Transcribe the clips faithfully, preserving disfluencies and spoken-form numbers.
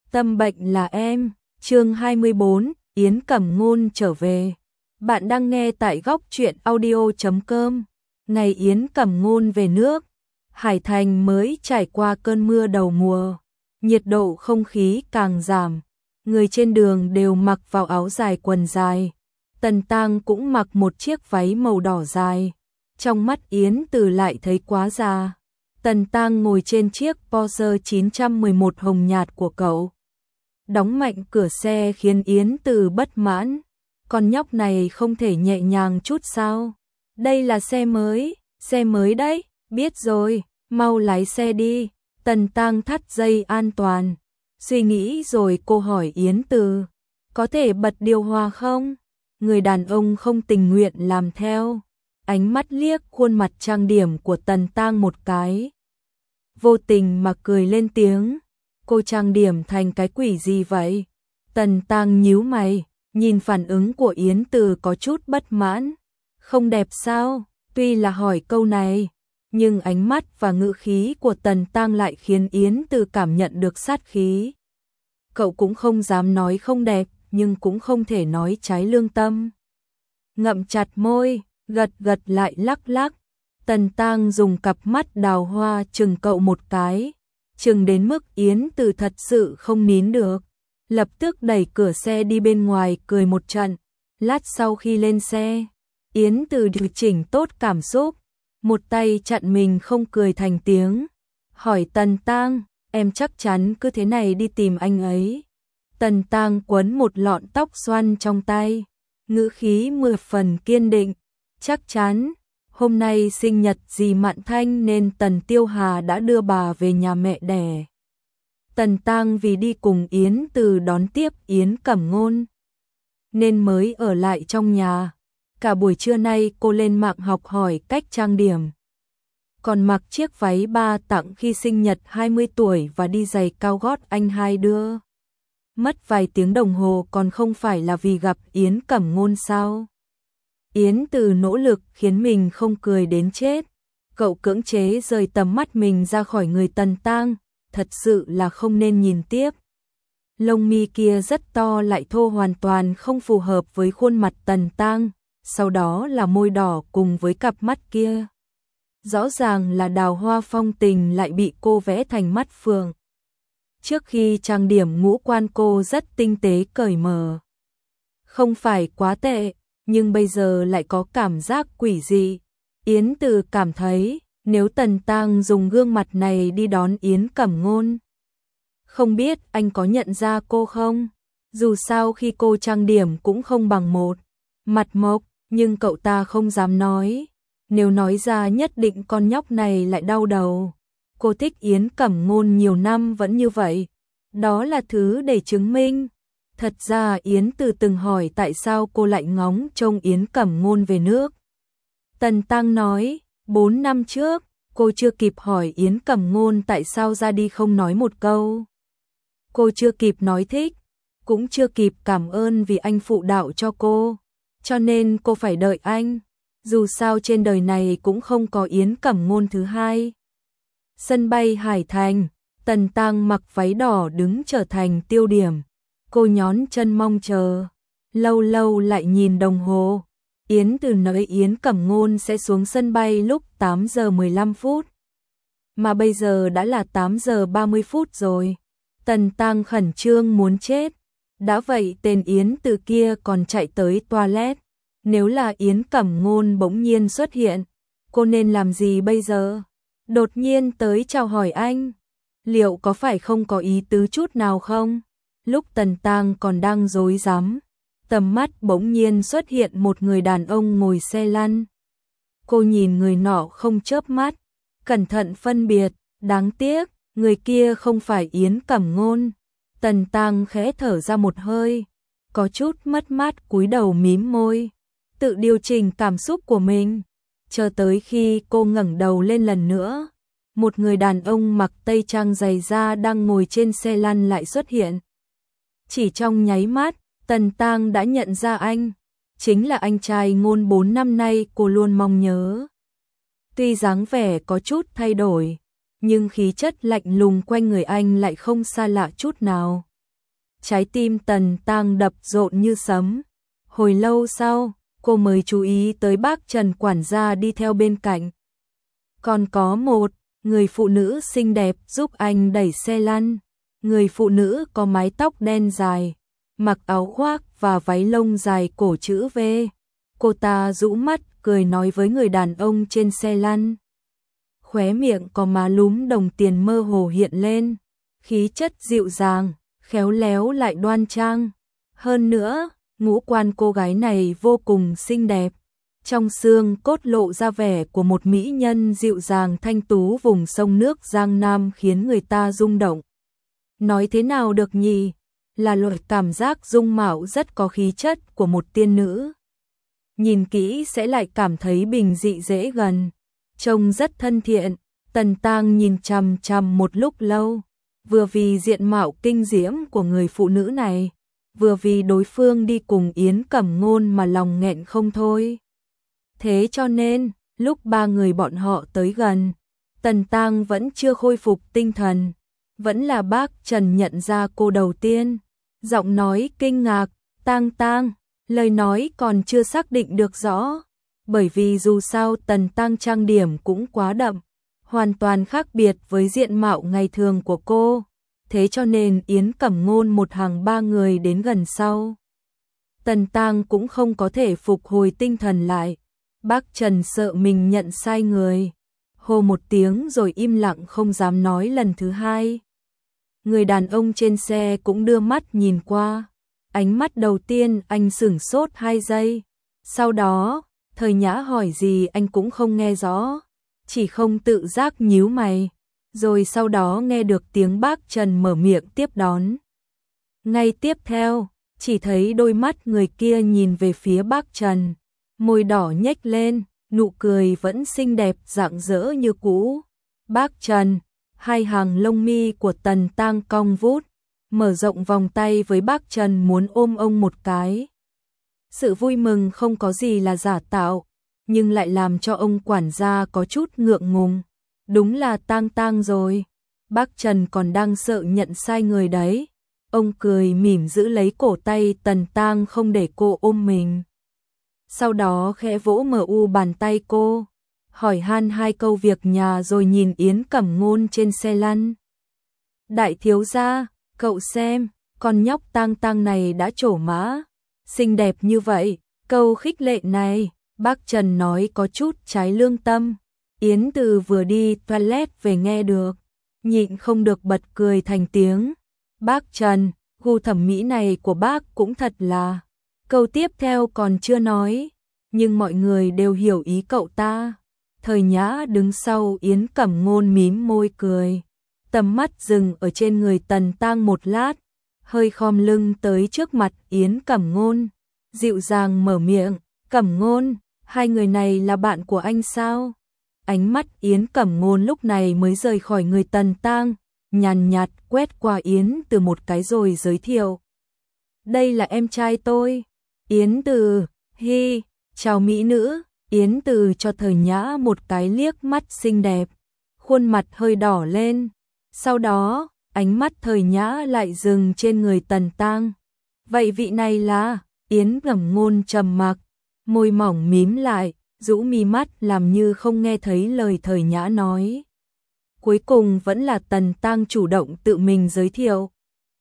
Tâm bệnh là em, chương hai mươi bốn, Yến Cẩm Ngôn trở về. Bạn đang nghe tại góc truyện audio chấm com. Ngày Yến Cẩm Ngôn về nước, Hải Thành mới trải qua cơn mưa đầu mùa, nhiệt độ không khí càng giảm, người trên đường đều mặc vào áo dài quần dài. Tần Tang cũng mặc một chiếc váy màu đỏ dài, trong mắt Yến Từ lại thấy quá già. Tần Tang ngồi trên chiếc Porsche chín một một hồng nhạt của cậu. Đóng mạnh cửa xe khiến Yến Từ bất mãn. Con nhóc này không thể nhẹ nhàng chút sao? Đây là xe mới, xe mới đấy, biết rồi, mau lái xe đi. Tần Tang thắt dây an toàn. Suy nghĩ rồi cô hỏi Yến Từ, có thể bật điều hòa không? Người đàn ông không tình nguyện làm theo. Ánh mắt liếc khuôn mặt trang điểm của Tần Tang một cái. Vô tình mà cười lên tiếng. Cô trang điểm thành cái quỷ gì vậy? Tần Tang nhíu mày, nhìn phản ứng của Yến Từ có chút bất mãn. Không đẹp sao? Tuy là hỏi câu này, nhưng ánh mắt và ngữ khí của Tần Tang lại khiến Yến Từ cảm nhận được sát khí. Cậu cũng không dám nói không đẹp, nhưng cũng không thể nói trái lương tâm. Ngậm chặt môi, gật gật lại lắc lắc. Tần Tang dùng cặp mắt đào hoa chừng cậu một cái, chừng đến mức Yến Từ thật sự không nín được, lập tức đẩy cửa xe đi bên ngoài cười một trận. Lát sau khi lên xe, Yến Từ điều chỉnh tốt cảm xúc, một tay chặn mình không cười thành tiếng, hỏi Tần Tang, em chắc chắn cứ thế này đi tìm anh ấy? Tần Tang quấn một lọn tóc xoăn trong tay, ngữ khí mười phần kiên định, chắc chắn. Hôm nay sinh nhật dì Mạn Thanh nên Tần Tiêu Hà đã đưa bà về nhà mẹ đẻ. Tần Tang vì đi cùng Yến Từ đón tiếp Yến Cẩm Ngôn nên mới ở lại trong nhà. Cả buổi trưa nay cô lên mạng học hỏi cách trang điểm, còn mặc chiếc váy ba tặng khi sinh nhật hai mươi tuổi và đi giày cao gót anh hai đưa. Mất vài tiếng đồng hồ còn không phải là vì gặp Yến Cẩm Ngôn sao? Yến Từ nỗ lực khiến mình không cười đến chết. Cậu cưỡng chế rời tầm mắt mình ra khỏi người Tần Tang, thật sự là không nên nhìn tiếp. Lông mi kia rất to lại thô, hoàn toàn không phù hợp với khuôn mặt Tần Tang, sau đó là môi đỏ cùng với cặp mắt kia. Rõ ràng là đào hoa phong tình lại bị cô vẽ thành mắt phượng. Trước khi trang điểm ngũ quan cô rất tinh tế cởi mở, không phải quá tệ, nhưng bây giờ lại có cảm giác quỷ dị. Yến Từ cảm thấy, nếu Tần Tang dùng gương mặt này đi đón Yến Cẩm Ngôn, không biết anh có nhận ra cô không? Dù sao khi cô trang điểm cũng không bằng một mặt mộc, nhưng cậu ta không dám nói. Nếu nói ra nhất định con nhóc này lại đau đầu. Cô thích Yến Cẩm Ngôn nhiều năm vẫn như vậy. Đó là thứ để chứng minh. Thật ra Yến Từ từng hỏi tại sao cô lại ngóng trông Yến Cẩm Ngôn về nước. Tần Tang nói, bốn năm trước, cô chưa kịp hỏi Yến Cẩm Ngôn tại sao ra đi không nói một câu. Cô chưa kịp nói thích, cũng chưa kịp cảm ơn vì anh phụ đạo cho cô. Cho nên cô phải đợi anh. Dù sao trên đời này cũng không có Yến Cẩm Ngôn thứ hai. Sân bay Hải Thành, Tần Tang mặc váy đỏ đứng trở thành tiêu điểm. Cô nhón chân mong chờ, lâu lâu lại nhìn đồng hồ. Yến Từ nói Yến Cẩm Ngôn sẽ xuống sân bay lúc tám giờ mười lăm phút. Mà bây giờ đã là tám giờ ba mươi phút rồi. Tần Tang khẩn trương muốn chết. Đã vậy tên Yến Từ kia còn chạy tới toilet. Nếu là Yến Cẩm Ngôn bỗng nhiên xuất hiện, cô nên làm gì bây giờ? Đột nhiên tới chào hỏi anh, liệu có phải không có ý tứ chút nào không? Lúc Tần Tang còn đang rối rắm, tầm mắt bỗng nhiên xuất hiện một người đàn ông ngồi xe lăn. Cô nhìn người nọ không chớp mắt, cẩn thận phân biệt, đáng tiếc, người kia không phải Yến Cẩm Ngôn. Tần Tang khẽ thở ra một hơi, có chút mất mát cúi đầu mím môi, tự điều chỉnh cảm xúc của mình, chờ tới khi cô ngẩng đầu lên lần nữa, một người đàn ông mặc tây trang dày da đang ngồi trên xe lăn lại xuất hiện. Chỉ trong nháy mắt, Tần Tang đã nhận ra anh, chính là anh trai Ngôn bốn năm nay cô luôn mong nhớ. Tuy dáng vẻ có chút thay đổi, nhưng khí chất lạnh lùng quanh người anh lại không xa lạ chút nào. trái tim Tần Tang đập rộn như sấm. Hồi lâu sau, cô mới chú ý tới bác Trần quản gia đi theo bên cạnh. Còn có một người phụ nữ xinh đẹp giúp anh đẩy xe lăn. Người phụ nữ có mái tóc đen dài, mặc áo khoác và váy lông dài cổ chữ V. Cô ta rũ mắt cười nói với người đàn ông trên xe lăn. Khóe miệng có má lúm đồng tiền mơ hồ hiện lên, khí chất dịu dàng, khéo léo lại đoan trang. Hơn nữa, ngũ quan cô gái này vô cùng xinh đẹp. Trong xương cốt lộ ra vẻ của một mỹ nhân dịu dàng thanh tú vùng sông nước Giang Nam khiến người ta rung động. Nói thế nào được nhỉ? Là loại cảm giác dung mạo rất có khí chất của một tiên nữ. Nhìn kỹ sẽ lại cảm thấy bình dị dễ gần. Trông rất thân thiện. Tần Tang nhìn chằm chằm một lúc lâu. Vừa vì diện mạo kinh diễm của người phụ nữ này, vừa vì đối phương đi cùng Yến Cẩm Ngôn mà lòng nghẹn không thôi. Thế cho nên, lúc ba người bọn họ tới gần, Tần Tang vẫn chưa khôi phục tinh thần. Vẫn là bác Trần nhận ra cô đầu tiên. Giọng nói kinh ngạc, Tang Tang, lời nói còn chưa xác định được rõ. Bởi vì dù sao Tần Tang trang điểm cũng quá đậm, hoàn toàn khác biệt với diện mạo ngày thường của cô. Thế cho nên Yến Cẩm Ngôn một hàng ba người đến gần sau. Tần Tang cũng không có thể phục hồi tinh thần lại. Bác Trần sợ mình nhận sai người. Hô một tiếng rồi im lặng không dám nói lần thứ hai. Người đàn ông trên xe cũng đưa mắt nhìn qua. Ánh mắt đầu tiên anh sửng sốt hai giây. Sau đó, Thời Nhã hỏi gì anh cũng không nghe rõ. Chỉ không tự giác nhíu mày. Rồi sau đó nghe được tiếng bác Trần mở miệng tiếp đón. Ngay tiếp theo, chỉ thấy đôi mắt người kia nhìn về phía bác Trần. Môi đỏ nhếch lên, nụ cười vẫn xinh đẹp rạng rỡ như cũ. Bác Trần, hai hàng lông mi của Tần Tang cong vút, mở rộng vòng tay với bác Trần muốn ôm ông một cái. Sự vui mừng không có gì là giả tạo, nhưng lại làm cho ông quản gia có chút ngượng ngùng. Đúng là Tang Tang rồi. Bác Trần còn đang sợ nhận sai người đấy. Ông cười mỉm giữ lấy cổ tay Tần Tang không để cô ôm mình. Sau đó khẽ vỗ mờ u bàn tay cô, hỏi han hai câu việc nhà rồi nhìn Yến Cẩm Ngôn trên xe lăn. Đại thiếu gia, cậu xem, con nhóc Tang Tang này đã trổ mã, xinh đẹp như vậy. Câu khích lệ này, bác Trần nói có chút trái lương tâm. Yến Từ vừa đi toilet về nghe được, nhịn không được bật cười thành tiếng. Bác Trần, gu thẩm mỹ này của bác cũng thật là. Câu tiếp theo còn chưa nói, nhưng mọi người đều hiểu ý cậu ta. Thời Nhã đứng sau Yến Cẩm Ngôn mím môi cười, tầm mắt dừng ở trên người Tần Tang một lát, hơi khom lưng tới trước mặt Yến Cẩm Ngôn, dịu dàng mở miệng, Cẩm Ngôn, hai người này là bạn của anh sao? Ánh mắt Yến Cẩm Ngôn lúc này mới rời khỏi người Tần Tang, nhàn nhạt quét qua Yến Từ một cái rồi giới thiệu. Đây là em trai tôi, Yến Từ, hi, chào mỹ nữ. Yến Từ cho Thời Nhã một cái liếc mắt xinh đẹp, khuôn mặt hơi đỏ lên. Sau đó, ánh mắt Thời Nhã lại dừng trên người Tần Tang. Vậy vị này là? Yến Cẩm Ngôn trầm mặc, môi mỏng mím lại, rũ mi mắt làm như không nghe thấy lời Thời Nhã nói. Cuối cùng vẫn là Tần Tang chủ động tự mình giới thiệu.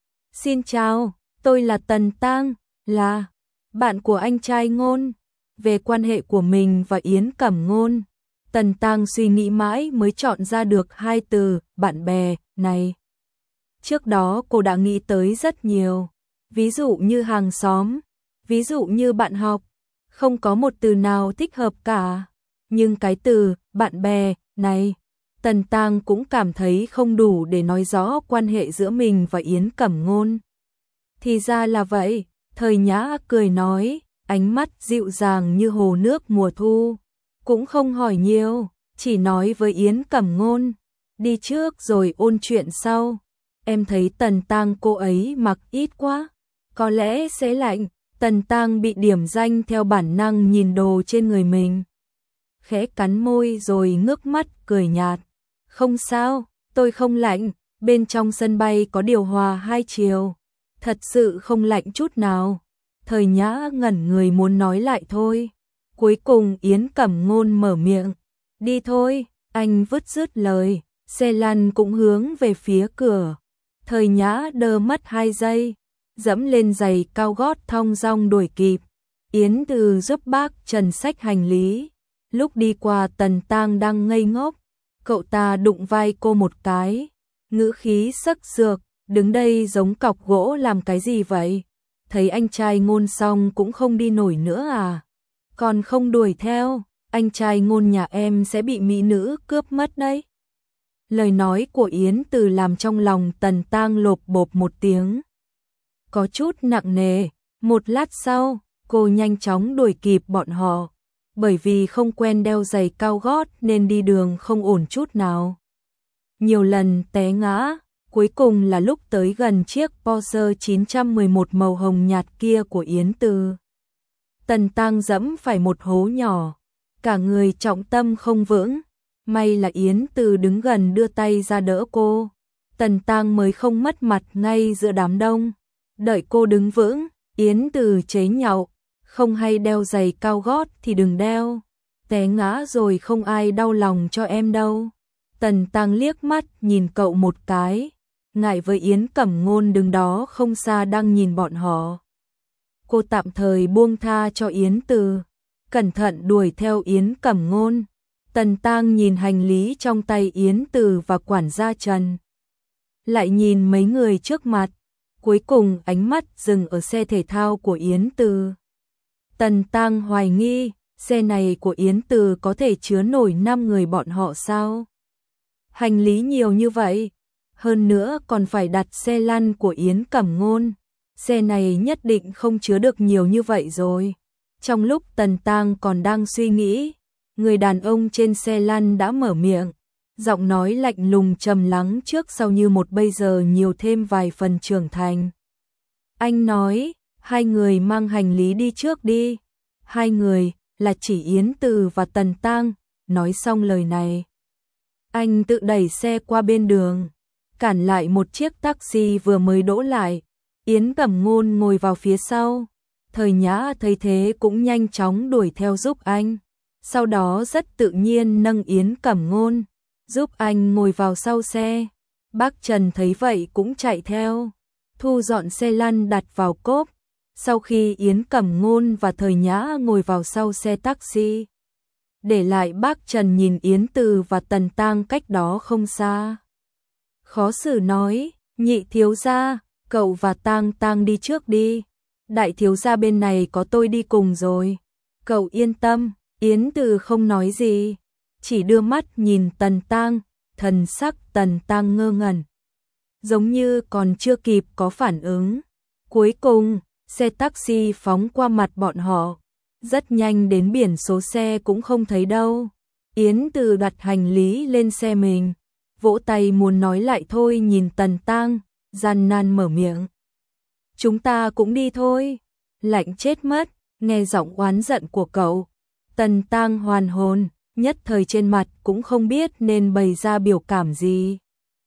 Xin chào, tôi là Tần Tang, là bạn của anh trai Ngôn. Về quan hệ của mình và Yến Cẩm Ngôn, Tần Tang suy nghĩ mãi mới chọn ra được hai từ bạn bè này. Trước đó cô đã nghĩ tới rất nhiều, ví dụ như hàng xóm, ví dụ như bạn học, không có một từ nào thích hợp cả. Nhưng cái từ bạn bè này, Tần Tang cũng cảm thấy không đủ để nói rõ quan hệ giữa mình và Yến Cẩm Ngôn. Thì ra là vậy, Thời Nhã cười nói, ánh mắt dịu dàng như hồ nước mùa thu, cũng không hỏi nhiều, chỉ nói với Yến Cẩm Ngôn, đi trước rồi ôn chuyện sau. Em thấy Tần Tang cô ấy mặc ít quá, có lẽ sẽ lạnh. Tần Tang bị điểm danh theo bản năng nhìn đồ trên người mình, khẽ cắn môi rồi ngước mắt cười nhạt. Không sao, tôi không lạnh, bên trong sân bay có điều hòa hai chiều. thật sự không lạnh chút nào. Thời Nhã ngẩn người muốn nói lại thôi. Cuối cùng Yến Cẩm Ngôn mở miệng. Đi thôi, anh vứt dứt lời, xe lăn cũng hướng về phía cửa. Thời Nhã đơ mất hai giây, dẫm lên giày cao gót thong dong đuổi kịp. Yến Từ giúp bác Trần xách hành lý. Lúc đi qua Tần Tang đang ngây ngốc, cậu ta đụng vai cô một cái, ngữ khí sắc sược, đứng đây giống cọc gỗ làm cái gì vậy? Thấy anh trai Ngôn xong cũng không đi nổi nữa à? Còn không đuổi theo, anh trai Ngôn nhà em sẽ bị mỹ nữ cướp mất đấy. Lời nói của Yến Từ làm trong lòng Tần Tang lộp bộp một tiếng. Có chút nặng nề, một lát sau, cô nhanh chóng đuổi kịp bọn họ. Bởi vì không quen đeo giày cao gót nên đi đường không ổn chút nào. Nhiều lần té ngã, cuối cùng là lúc tới gần chiếc Porsche chín một một màu hồng nhạt kia của Yến Từ. Tần Tang dẫm phải một hố nhỏ, cả người trọng tâm không vững. May là Yến Từ đứng gần đưa tay ra đỡ cô. Tần Tang mới không mất mặt ngay giữa đám đông. Đợi cô đứng vững, Yến Từ chế nhạo. Không hay đeo giày cao gót thì đừng đeo. Té ngã rồi không ai đau lòng cho em đâu. Tần Tang liếc mắt nhìn cậu một cái. Ngại với Yến Cẩm Ngôn đứng đó không xa đang nhìn bọn họ. Cô tạm thời buông tha cho Yến Từ. Cẩn thận đuổi theo Yến Cẩm Ngôn. Tần Tang nhìn hành lý trong tay Yến Từ và quản gia Trần. Lại nhìn mấy người trước mặt. Cuối cùng ánh mắt dừng ở xe thể thao của Yến Từ. Tần Tang hoài nghi, xe này của Yến Từ có thể chứa nổi năm người bọn họ sao? Hành lý nhiều như vậy, hơn nữa còn phải đặt xe lăn của Yến Cẩm Ngôn. Xe này nhất định không chứa được nhiều như vậy rồi. Trong lúc Tần Tang còn đang suy nghĩ, người đàn ông trên xe lăn đã mở miệng, giọng nói lạnh lùng trầm lắng trước sau như một bây giờ nhiều thêm vài phần trưởng thành. Anh nói, hai người mang hành lý đi trước đi. Hai người là chỉ Yến Từ và Tần Tang. Nói xong lời này, anh tự đẩy xe qua bên đường, cản lại một chiếc taxi vừa mới đỗ lại. Yến Cẩm Ngôn ngồi vào phía sau. Thời Nhã thấy thế cũng nhanh chóng đuổi theo giúp anh. Sau đó rất tự nhiên nâng Yến Cẩm Ngôn, giúp anh ngồi vào sau xe. Bác Trần thấy vậy cũng chạy theo, thu dọn xe lăn đặt vào cốp. Sau khi Yến Cẩm Ngôn và Thời Nhã ngồi vào sau xe taxi, để lại bác Trần nhìn Yến Từ và Tần Tang cách đó không xa. Khó xử nói, nhị thiếu gia, cậu và Tang Tang đi trước đi. Đại thiếu gia bên này có tôi đi cùng rồi. Cậu yên tâm. Yến Từ không nói gì, chỉ đưa mắt nhìn Tần Tang, thần sắc Tần Tang ngơ ngẩn, giống như còn chưa kịp có phản ứng. Cuối cùng, xe taxi phóng qua mặt bọn họ, rất nhanh đến biển số xe cũng không thấy đâu. Yến Từ đặt hành lý lên xe mình, vỗ tay muốn nói lại thôi nhìn Tần Tang, gian nan mở miệng. Chúng ta cũng đi thôi. Lạnh chết mất, nghe giọng oán giận của cậu. Tần Tang hoàn hồn, nhất thời trên mặt cũng không biết nên bày ra biểu cảm gì.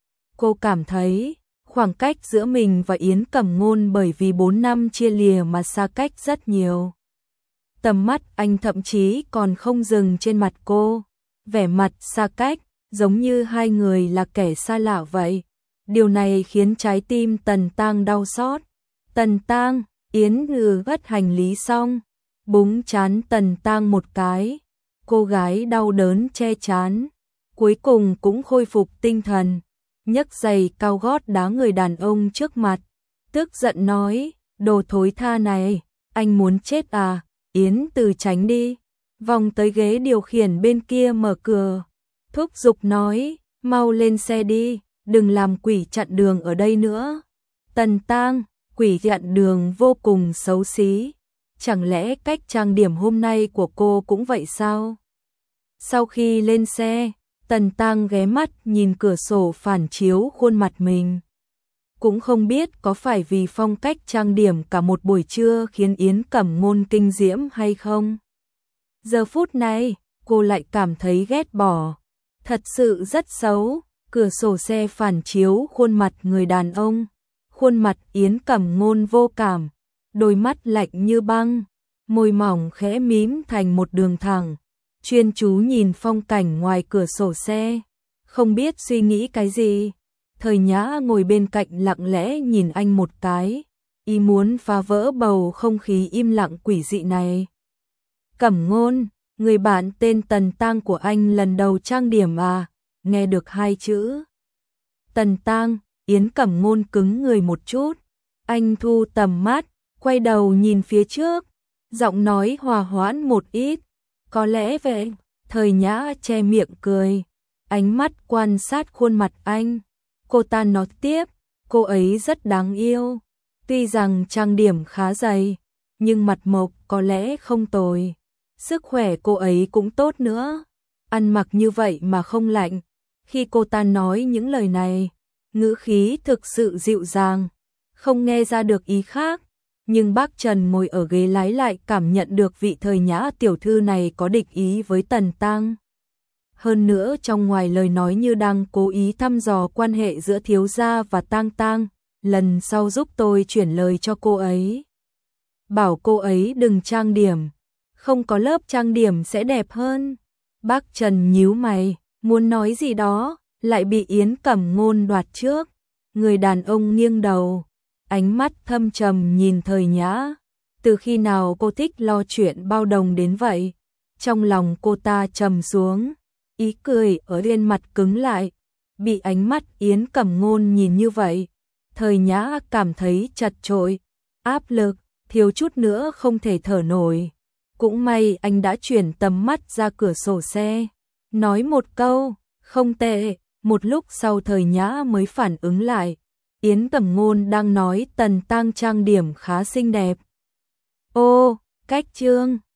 Cô cảm thấy, khoảng cách giữa mình và Yến Cẩm Ngôn bởi vì bốn năm chia lìa mà xa cách rất nhiều. Tầm mắt anh thậm chí còn không dừng trên mặt cô, vẻ mặt xa cách, giống như hai người là kẻ xa lạ vậy. Điều này khiến trái tim Tần Tang đau xót. Tần Tang, Yến Ngừ vất hành lý xong, búng chán Tần Tang một cái. Cô gái đau đớn che chán, cuối cùng cũng khôi phục tinh thần, nhấc giày cao gót đá người đàn ông trước mặt, tức giận nói, đồ thối tha này, anh muốn chết à? Yến Từ tránh đi, vòng tới ghế điều khiển bên kia mở cửa, thúc giục nói, mau lên xe đi, đừng làm quỷ chặn đường ở đây nữa. Tần Tang, quỷ chặn đường vô cùng xấu xí, chẳng lẽ cách trang điểm hôm nay của cô cũng vậy sao? Sau khi lên xe, Tần Tang ghé mắt nhìn cửa sổ phản chiếu khuôn mặt mình. Cũng không biết có phải vì phong cách trang điểm cả một buổi trưa khiến Yến Cẩm Ngôn kinh diễm hay không. Giờ phút này, cô lại cảm thấy ghét bỏ. Thật sự rất xấu, cửa sổ xe phản chiếu khuôn mặt người đàn ông. Khuôn mặt Yến Cẩm Ngôn vô cảm, đôi mắt lạnh như băng, môi mỏng khẽ mím thành một đường thẳng, chuyên chú nhìn phong cảnh ngoài cửa sổ xe, không biết suy nghĩ cái gì. Thời Nhã ngồi bên cạnh lặng lẽ nhìn anh một cái, ý muốn phá vỡ bầu không khí im lặng quỷ dị này. Cẩm Ngôn, người bạn tên Tần Tang của anh lần đầu trang điểm à? Nghe được hai chữ Tần Tang, Yến Cẩm Ngôn cứng người một chút, anh thu tầm mắt, quay đầu nhìn phía trước, giọng nói hòa hoãn một ít, có lẽ vậy. Thời Nhã che miệng cười, ánh mắt quan sát khuôn mặt anh. Cô ta nói tiếp, cô ấy rất đáng yêu, tuy rằng trang điểm khá dày, nhưng mặt mộc có lẽ không tồi. Sức khỏe cô ấy cũng tốt nữa, ăn mặc như vậy mà không lạnh. Khi cô ta nói những lời này, ngữ khí thực sự dịu dàng, không nghe ra được ý khác. Nhưng bác Trần ngồi ở ghế lái lại cảm nhận được vị Thời Nhã tiểu thư này có địch ý với Tần Tang. Hơn nữa trong ngoài lời nói như đang cố ý thăm dò quan hệ giữa thiếu gia và Tang Tang, lần sau giúp tôi chuyển lời cho cô ấy. Bảo cô ấy đừng trang điểm, không có lớp trang điểm sẽ đẹp hơn. Bác Trần nhíu mày, muốn nói gì đó, lại bị Yến Cẩm Ngôn đoạt trước. Người đàn ông nghiêng đầu, ánh mắt thâm trầm nhìn Thời Nhã. Từ khi nào cô thích lo chuyện bao đồng đến vậy? Trong lòng cô ta trầm xuống, ý cười ở trên mặt cứng lại. Bị ánh mắt Yến Cẩm Ngôn nhìn như vậy, Thời Nhã cảm thấy chật chội, áp lực, thiếu chút nữa không thể thở nổi. Cũng may anh đã chuyển tầm mắt ra cửa sổ xe, nói một câu, không tệ. Một lúc sau Thời Nhã mới phản ứng lại, Yến Cẩm Ngôn đang nói Tần Tang trang điểm khá xinh đẹp. Ô, cách chương